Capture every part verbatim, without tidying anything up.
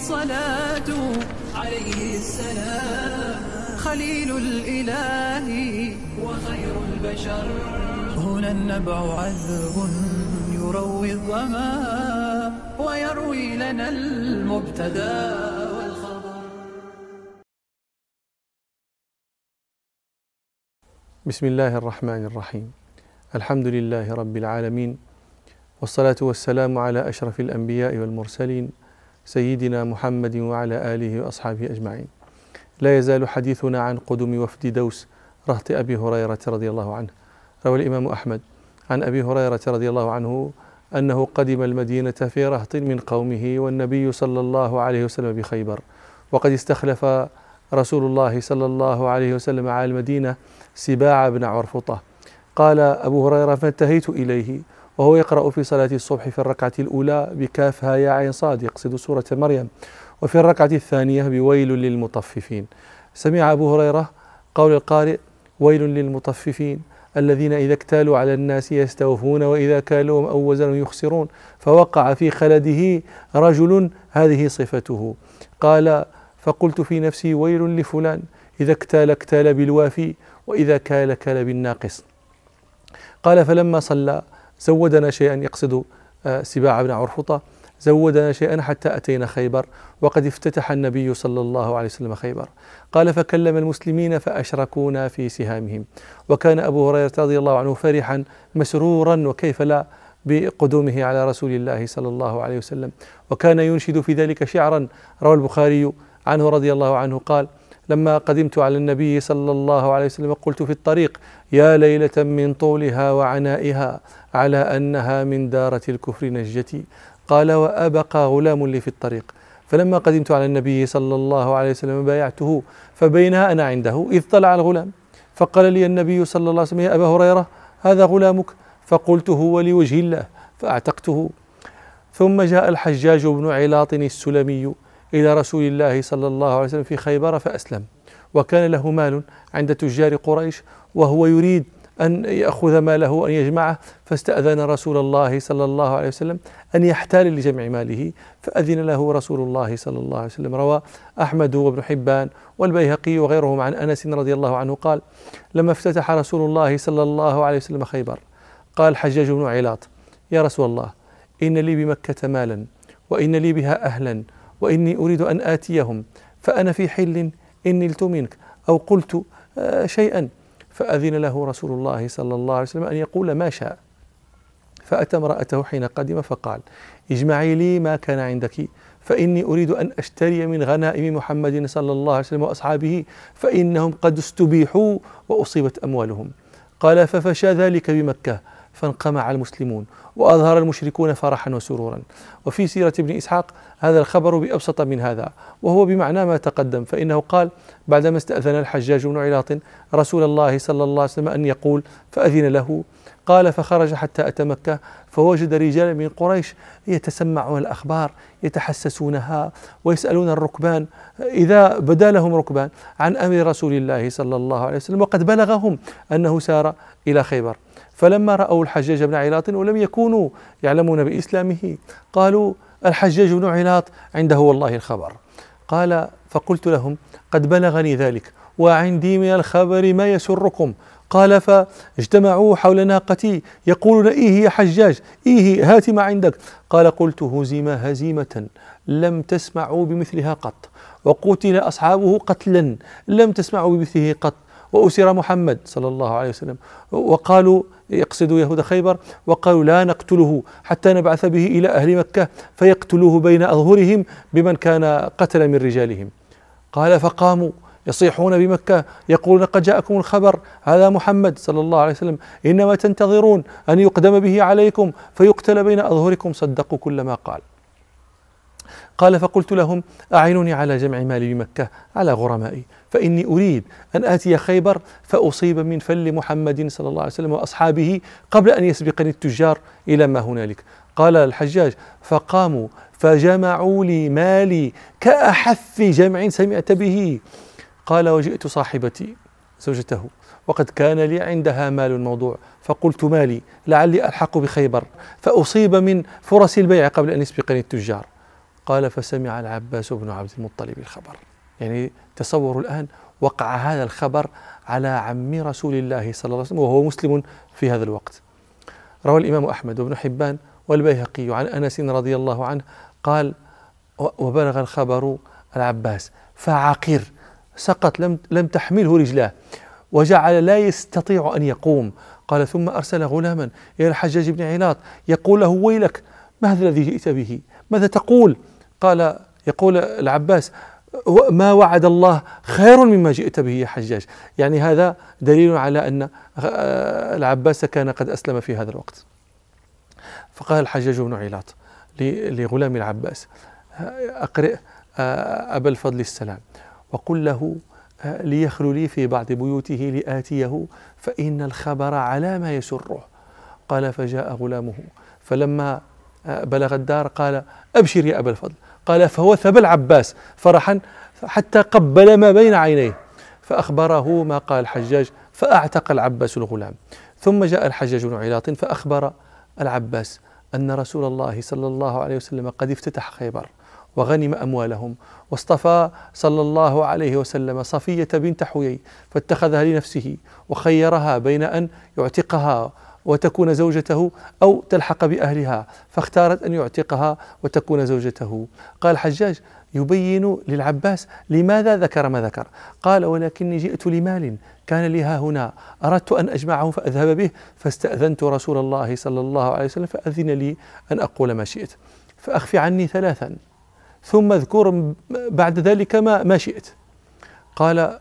الصلاة عليه السلام خليل الإله وخير البشر. هنا النبع عذب يروي الظما ويروي لنا المبتدى والخبر. بسم الله الرحمن الرحيم. الحمد لله رب العالمين، والصلاة والسلام على أشرف الأنبياء والمرسلين سيدنا محمد وعلى آله وأصحابه أجمعين. لا يزال حديثنا عن قدم وفد دوس رهط أبي هريرة رضي الله عنه. روى الإمام أحمد عن أبي هريرة رضي الله عنه أنه قدم المدينة في رهط من قومه والنبي صلى الله عليه وسلم بخيبر، وقد استخلف رسول الله صلى الله عليه وسلم على المدينة سباع بن عرفطة. قال أبو هريرة: فانتهيت إليه وهو يقرأ في صلاة الصبح في الركعة الأولى بكافها يا عين صاد، يقصد سورة مريم، وفي الركعة الثانية بويل للمطففين. سمع أبو هريرة قول القارئ: ويل للمطففين الذين إذا اكتالوا على الناس يستوفون وإذا كالوهم أو وزنوا يخسرون، فوقع في خلده رجل هذه صفته. قال: فقلت في نفسي: ويل لفلان إذا اكتال اكتال بالوافي وإذا كال كال بالناقص. قال: فلما صلى زودنا شيئا، يقصد سباع بن عرفطة، زودنا شيئا حتى أتينا خيبر وقد افتتح النبي صلى الله عليه وسلم خيبر. قال: فكلم المسلمين فأشركونا في سهامهم. وكان أبو هريرة رضي الله عنه فرحا مسرورا وكيف لا بقدومه على رسول الله صلى الله عليه وسلم، وكان ينشد في ذلك شعرا. روى البخاري عنه رضي الله عنه قال: لما قدمت على النبي صلى الله عليه وسلم قلت في الطريق: يا ليلة من طولها وعنائها على أنها من دارة الكفر نجتي. قال: وأبقى غلام لي في الطريق. فلما قدمت على النبي صلى الله عليه وسلم بايعته، فبينها أنا عنده إذ طلع الغلام، فقال لي النبي صلى الله عليه وسلم: يا أبا هريرة هذا غلامك؟ فقلت: هو لوجه الله، فأعتقته. ثم جاء الحجاج بن علاط السلمي إلى رسول الله صلى الله عليه وسلم في خيبر فأسلم، وكان له مال عند تجار قريش وهو يريد أن يأخذ ماله أن يجمعه، فاستأذن رسول الله صلى الله عليه وسلم أن يحتال لجمع ماله، فأذن له رسول الله صلى الله عليه وسلم. روى أحمد وابن حبان والبيهقي وغيرهم عن أنس رضي الله عنه قال: لما افتتح رسول الله صلى الله عليه وسلم خيبر قال الحجاج بن علاط: يا رسول الله، إن لي بمكة مالا وإن لي بها أهلا وإني أريد أن آتيهم، فأنا في حل إن نلت منك أو قلت شيئا. فأذن له رسول الله صلى الله عليه وسلم أن يقول ما شاء. فأتى امرأته حين قدم فقال: اجمعي لي ما كان عندك، فإني أريد أن أشتري من غنائم محمد صلى الله عليه وسلم وأصحابه، فإنهم قد استبيحوا وأصيبت أموالهم. قال: ففشى ذلك بمكة فانقمع المسلمون وأظهر المشركون فرحا وسرورا. وفي سيرة ابن إسحاق هذا الخبر بأبسط من هذا، وهو بمعنى ما تقدم، فإنه قال بعدما استأذن الحجاج بن علاط رسول الله صلى الله عليه وسلم أن يقول، فأذن له. قال: فخرج حتى أتى مكة فوجد رجالا من قريش يتسمعون الأخبار يتحسسونها ويسألون الركبان إذا بدا لهم ركبان عن أمر رسول الله صلى الله عليه وسلم، وقد بلغهم أنه سار إلى خيبر. فلما رأوا الحجاج بن علاط ولم يكونوا يعلمون بإسلامه قالوا: الحجاج بن علاط عنده والله الخبر. قال: فقلت لهم: قد بلغني ذلك وعندي من الخبر ما يسركم. قال: فاجتمعوا حول ناقتي يقولون: إيه يا حجاج، إيه هات ما عندك. قال: قلت: هزم هزيمة لم تسمعوا بمثلها قط، وقتل أصحابه قتلا لم تسمعوا بمثله قط، وأسر محمد صلى الله عليه وسلم. وقالوا، يقصد يهود خيبر، وقالوا: لا نقتله حتى نبعث به إلى أهل مكة فيقتلوه بين أظهرهم بمن كان قتل من رجالهم. قال: فقاموا يصيحون بمكة يقولون: قد جاءكم الخبر، هذا محمد صلى الله عليه وسلم، إنما تنتظرون أن يقدم به عليكم فيقتل بين أظهركم. صدقوا كل ما قال. قال: فقلت لهم: أعينوني على جمع مالي بمكة على غرمائي، فإني أريد أن آتي خيبر فأصيب من فل محمد صلى الله عليه وسلم وأصحابه قبل أن يسبقني التجار إلى ما هنالك. قال الحجاج: فقاموا فجمعوا لي مالي كأحف جمع سمعت به. قال: وجئت صاحبتي زوجته وقد كان لي عندها مال موضوع، فقلت: مالي لعلي ألحق بخيبر فأصيب من فرص البيع قبل أن يسبقني التجار. قال فسمع العباس بن عبد المطلب الخبر. يعني تصوروا الآن، وقع هذا الخبر على عم رسول الله صلى الله عليه وسلم وهو مسلم في هذا الوقت. روى الإمام أحمد وابن حبان والبيهقي عن أنس رضي الله عنه قال: وبلغ الخبر العباس فعقر، سقط، لم لم تحمله رجلاه، وجعل لا يستطيع أن يقوم. قال: ثم أرسل غلاما إلى الحجاج بن علاط يقول له: ويلك، ما هذا الذي جئت به؟ ماذا تقول؟ قال يقول العباس: ما وعد الله خير مما جئت به يا حجاج. يعني هذا دليل على أن العباس كان قد أسلم في هذا الوقت. فقال الحجاج بن علاط لغلام العباس: أقرئ أبا الفضل السلام وقل له ليخلو لي في بعض بيوته لآتيه فإن الخبر على ما يسره. قال: فجاء غلامه، فلما بلغ الدار قال: أبشر يا أبا الفضل. قال: فوثب العباس فرحا حتى قبل ما بين عينيه، فأخبره ما قال الحجاج، فأعتق العباس الغلام. ثم جاء الحجاج بن علاط فأخبر العباس أن رسول الله صلى الله عليه وسلم قد افتتح خيبر وغنم أموالهم، واصطفى صلى الله عليه وسلم صفية بنت حيي فاتخذها لنفسه، وخيرها بين أن يعتقها وتكون زوجته أو تلحق بأهلها، فاختارت أن يعتقها وتكون زوجته. قال الحجاج يبين للعباس لماذا ذكر ما ذكر. قال: ولكني جئت لمال كان لي ها هنا، أردت أن أجمعه فأذهب به، فاستأذنت رسول الله صلى الله عليه وسلم فأذن لي أن أقول ما شئت، فأخفي عني ثلاثا ثم اذكر بعد ذلك ما, ما شئت. قال: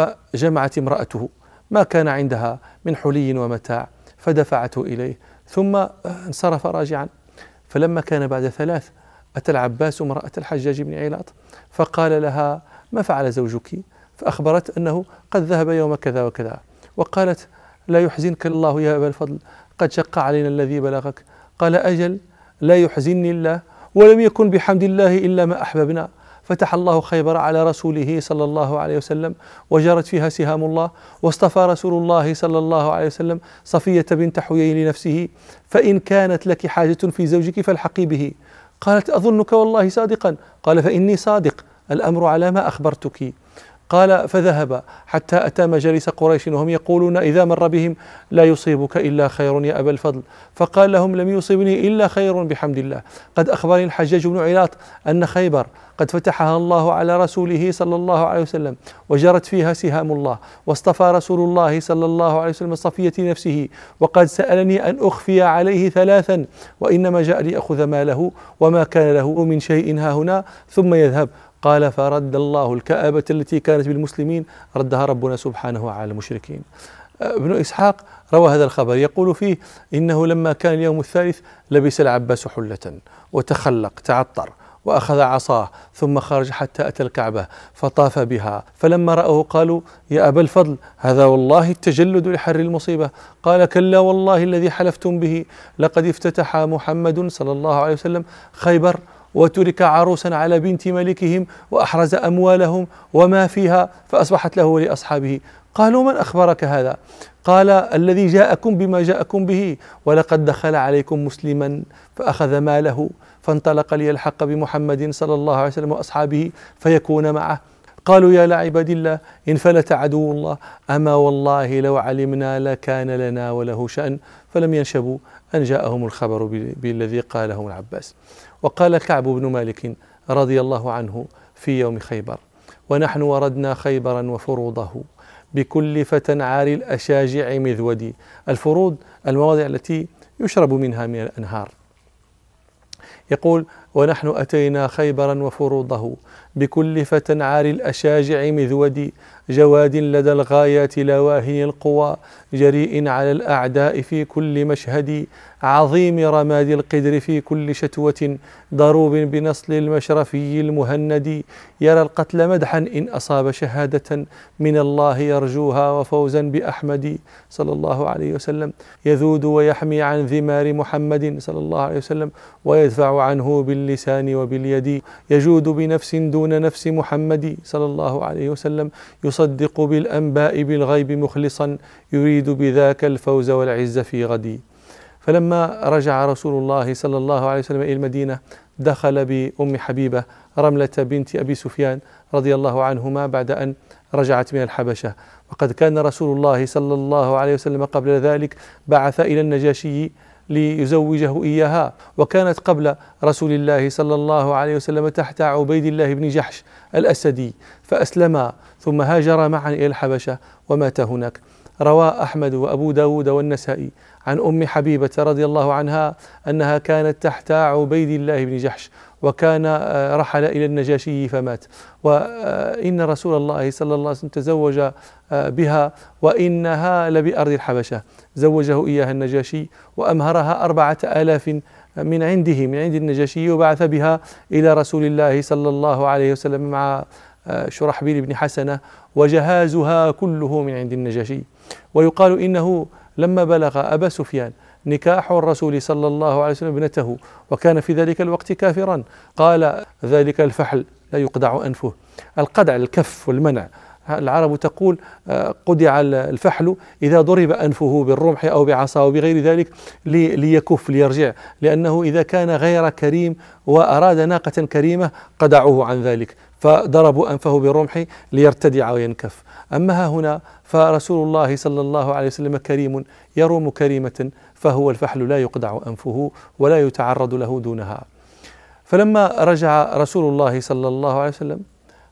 فجمعت امرأته ما كان عندها من حلي ومتاع فدفعته إليه، ثم انصرف راجعا. فلما كان بعد ثلاث أتى العباس امرأة الحجاج بن علاط فقال لها: ما فعل زوجك؟ فأخبرت أنه قد ذهب يوم كذا وكذا. وقالت: لا يحزنك الله يا أبا الفضل، قد شق علينا الذي بلغك. قال: أجل، لا يحزنني الله، ولم يكن بحمد الله إلا ما أحببنا. فتح الله خيبر على رسوله صلى الله عليه وسلم وجرت فيها سهام الله، واصطفى رسول الله صلى الله عليه وسلم صفية بنت حيي لنفسه، فإن كانت لك حاجة في زوجك فالحقي به. قالت: أظنك والله صادقا. قال: فإني صادق، الأمر على ما أخبرتك. قال: فذهب حتى أتى مجالس قريش وهم يقولون إذا مر بهم: لا يصيبك إلا خير يا أبا الفضل. فقال لهم: لم يصيبني إلا خير بحمد الله، قد أخبرني الحجاج بن علاط أن خيبر قد فتحها الله على رسوله صلى الله عليه وسلم وجرت فيها سهام الله، واصطفى رسول الله صلى الله عليه وسلم صفية نفسه، وقد سألني أن أخفي عليه ثلاثا، وإنما جاء ليأخذ ماله وما كان له من شيء ها هنا ثم يذهب. قال: فرد الله الكآبة التي كانت بالمسلمين، ردها ربنا سبحانه على المشركين. ابن إسحاق روى هذا الخبر يقول فيه: إنه لما كان اليوم الثالث لبس العباس حلة وتخلق تعطر وأخذ عصاه ثم خرج حتى أتى الكعبة فطاف بها، فلما رأوه قالوا: يا أبا الفضل، هذا والله التجلد لحر المصيبة. قال: كلا والله الذي حلفتم به، لقد افتتح محمد صلى الله عليه وسلم خيبر وترك عروسا على بنت ملكهم وأحرز أموالهم وما فيها، فأصبحت له ولأصحابه. قالوا: من أخبرك هذا؟ قال: الذي جاءكم بما جاءكم به، ولقد دخل عليكم مسلما فأخذ ماله فانطلق ليلحق بمحمد صلى الله عليه وسلم وأصحابه فيكون معه. قالوا: يا لعباد الله، انفلت عدو الله، أما والله لو علمنا لكان لنا وله شأن. فلم ينشبوا أن جاءهم الخبر بالذي قاله العباس. وقال كعب بن مالك رضي الله عنه في يوم خيبر: ونحن وردنا خيبرا وفروضه بكل فتى عاري الأشاجع مذودي. الفروض المواضع التي يشرب منها من الأنهار. يقول: ونحن أتينا خيبرا وفروضه بكل فتى عاري الأشاجع مذودي، جواد لدى الغايات لواهي القوى، جريء على الأعداء في كل مشهد، عظيم رماد القدر في كل شتوة، ضروب بنصل المشرفي المهند، يرى القتل مدحا إن أصاب شهادة، من الله يرجوها وفوزا بأحمد صلى الله عليه وسلم، يذود ويحمي عن ذمار محمد صلى الله عليه وسلم، ويدفع عنه باللسان وباليد، يجود بنفس دون نفس محمد صلى الله عليه وسلم، يصدق بالأنباء بالغيب مخلصا، يريد بذاك الفوز والعز في غد. فلما رجع رسول الله صلى الله عليه وسلم إلى المدينة دخل بأم حبيبة رملة بنت أبي سفيان رضي الله عنهما بعد أن رجعت من الحبشة. وقد كان رسول الله صلى الله عليه وسلم قبل ذلك بعث إلى النجاشي ليزوجه إياها، وكانت قبل رسول الله صلى الله عليه وسلم تحت عبيد الله بن جحش الأسدي، فأسلما ثم هاجر معا إلى الحبشة ومات هناك. روى أحمد وأبو داود والنسائي عن أم حبيبة رضي الله عنها أنها كانت تحت عبيد الله بن جحش، وكان رحل إلى النجاشي فمات، وإن رسول الله صلى الله عليه وسلم تزوج بها وإنها لبأرض الحبشة، زوجه إياها النجاشي وأمهرها أربعة آلاف من عنده من عند النجاشي، وبعث بها إلى رسول الله صلى الله عليه وسلم مع شرحبيل بن حسنة، وجهازها كله من عند النجاشي. ويقال إنه لما بلغ أبا سفيان نكاح الرسول صلى الله عليه وسلم ابنته، وكان في ذلك الوقت كافرا، قال ذلك الفحل لا يقدع أنفه. القدع الكف والمنع، العرب تقول قدع الفحل إذا ضرب أنفه بالرمح أو بعصا أو بغير ذلك ليكف ليرجع، لأنه إذا كان غير كريم وأراد ناقة كريمة قدعوه عن ذلك، فضربوا أنفه بالرمح ليرتدع وينكف. أما هنا فرسول الله صلى الله عليه وسلم كريم يروم كريمة، فهو الفحل لا يقدع أنفه ولا يتعرض له دونها. فلما رجع رسول الله صلى الله عليه وسلم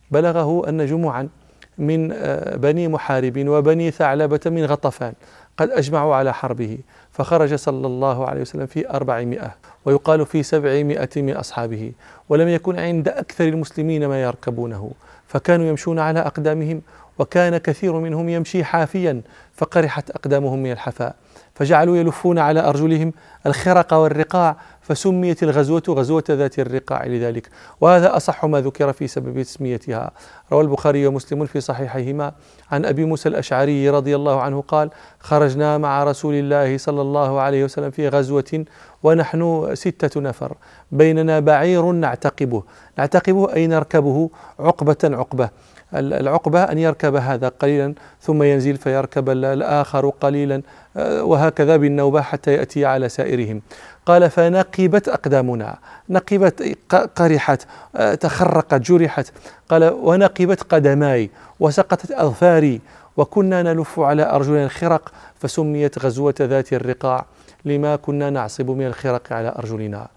بلغه أن جموعا من بني محارب وبني ثعلبة من غطفان قد أجمعوا على حربه، فخرج صلى الله عليه وسلم في أربعمائة، ويقال في سبعمائة من أصحابه، ولم يكن عند أكثر المسلمين ما يركبونه، فكانوا يمشون على أقدامهم، وكان كثير منهم يمشي حافيا فقرحت أقدامهم من الحفاء، فجعلوا يلفون على أرجلهم الخرق والرقاع، فسميت الغزوة غزوة ذات الرقاع لذلك، وهذا أصح ما ذكر في سبب تسميتها. روى البخاري ومسلم في صحيحيهما عن أبي موسى الأشعري رضي الله عنه قال: خرجنا مع رسول الله صلى الله عليه وسلم في غزوة ونحن ستة نفر، بيننا بعير نعتقبه، نعتقبه أي نركبه عقبة عقبة. العقبة أن يركب هذا قليلا ثم ينزل فيركب الآخر قليلا، وهكذا بالنوبة حتى يأتي على سائرهم. قال: فنقبت أقدامنا، نقبت قرحت تخرقت جرحت. قال: ونقبت قدماي وسقطت أظفاري، وكنا نلف على أرجلنا الخرق، فسميت غزوة ذات الرقاع لما كنا نعصب من الخرق على أرجلنا.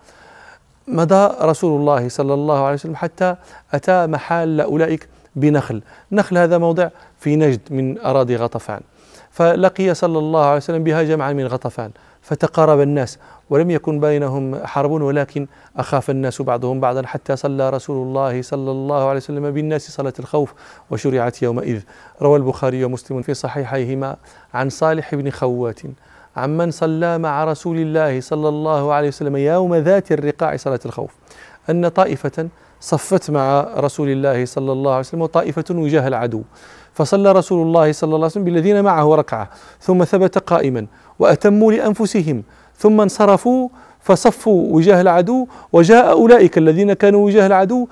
مضى رسول الله صلى الله عليه وسلم حتى أتى محال أولئك بنخل، نخل هذا موضع في نجد من أراضي غطفان، فلقي صلى الله عليه وسلم بها جمعا من غطفان، فتقارب الناس ولم يكن بينهم حرب، ولكن أخاف الناس بعضهم بعضا، حتى صلى رسول الله صلى الله عليه وسلم بالناس صلاة الخوف وشرعت يومئذ. روى البخاري ومسلم في صحيحيهما عن صالح بن خوات عمن صلى مع رسول الله صلى الله عليه وسلم يوم ذات الرقاع صلاة الخوف أن طائفة صفت مع رسول الله صلى الله عليه وسلم وطائفة وجاه العدو، فصلى رسول الله صلى الله عليه وسلم بالذين معه ركعة، ثم ثبت قائما وأتموا لأنفسهم، ثم انصرفوا فصفوا وجاه العدو، وجاء أولئك الذين كانوا وجاه العدو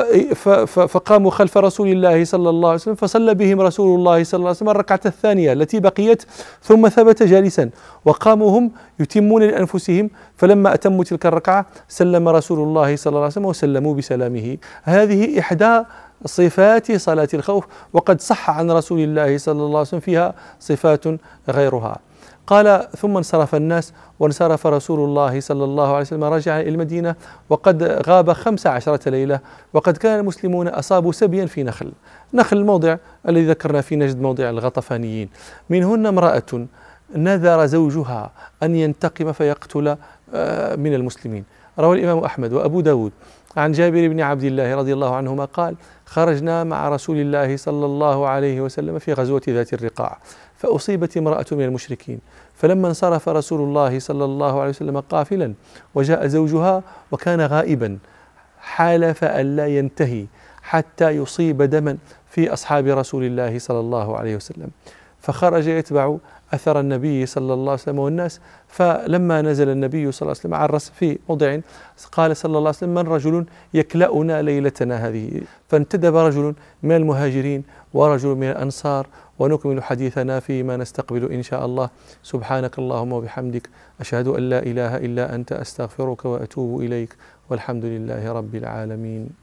فقاموا خلف رسول الله صلى الله عليه وسلم، فصلى بهم رسول الله صلى الله عليه وسلم الركعة الثانية التي بقيت، ثم ثبت جالسا، وقاموا هم يتمون لأنفسهم، فلما أتموا تلك الركعة سلم رسول الله صلى الله عليه وسلم وسلموا بسلامه. هذه إحدى صفات صلاة الخوف، وقد صح عن رسول الله صلى الله عليه وسلم فيها صفات غيرها. قال: ثم انصرف الناس وانصرف رسول الله صلى الله عليه وسلم، رجع إلى المدينة وقد غاب خمس عشرة ليلة، وقد كان المسلمون أصابوا سبيا في نخل، نخل الموضع الذي ذكرنا في نجد موضع الغطفانيين، منهن امرأة نذر زوجها أن ينتقم فيقتل من المسلمين. روى الإمام أحمد وأبو داود عن جابر بن عبد الله رضي الله عنهما قال: خرجنا مع رسول الله صلى الله عليه وسلم في غزوة ذات الرقاع، فأصيبت امرأة من المشركين، فلما انصرف رسول الله صلى الله عليه وسلم قافلا وجاء زوجها وكان غائبا، حالف ألا ينتهي حتى يصيب دما في أصحاب رسول الله صلى الله عليه وسلم، فخرج يتبع أثر النبي صلى الله عليه وسلم والناس. فلما نزل النبي صلى الله عليه وسلم عرس في موضع، قال صلى الله عليه وسلم: من رجل يكلأنا ليلتنا هذه؟ فانتدب رجل من المهاجرين ورجل من الأنصار ونكمل حديثنا فيما نستقبل إن شاء الله. سبحانك اللهم وبحمدك، أشهد أن لا إله إلا أنت، أستغفرك وأتوب إليك، والحمد لله رب العالمين.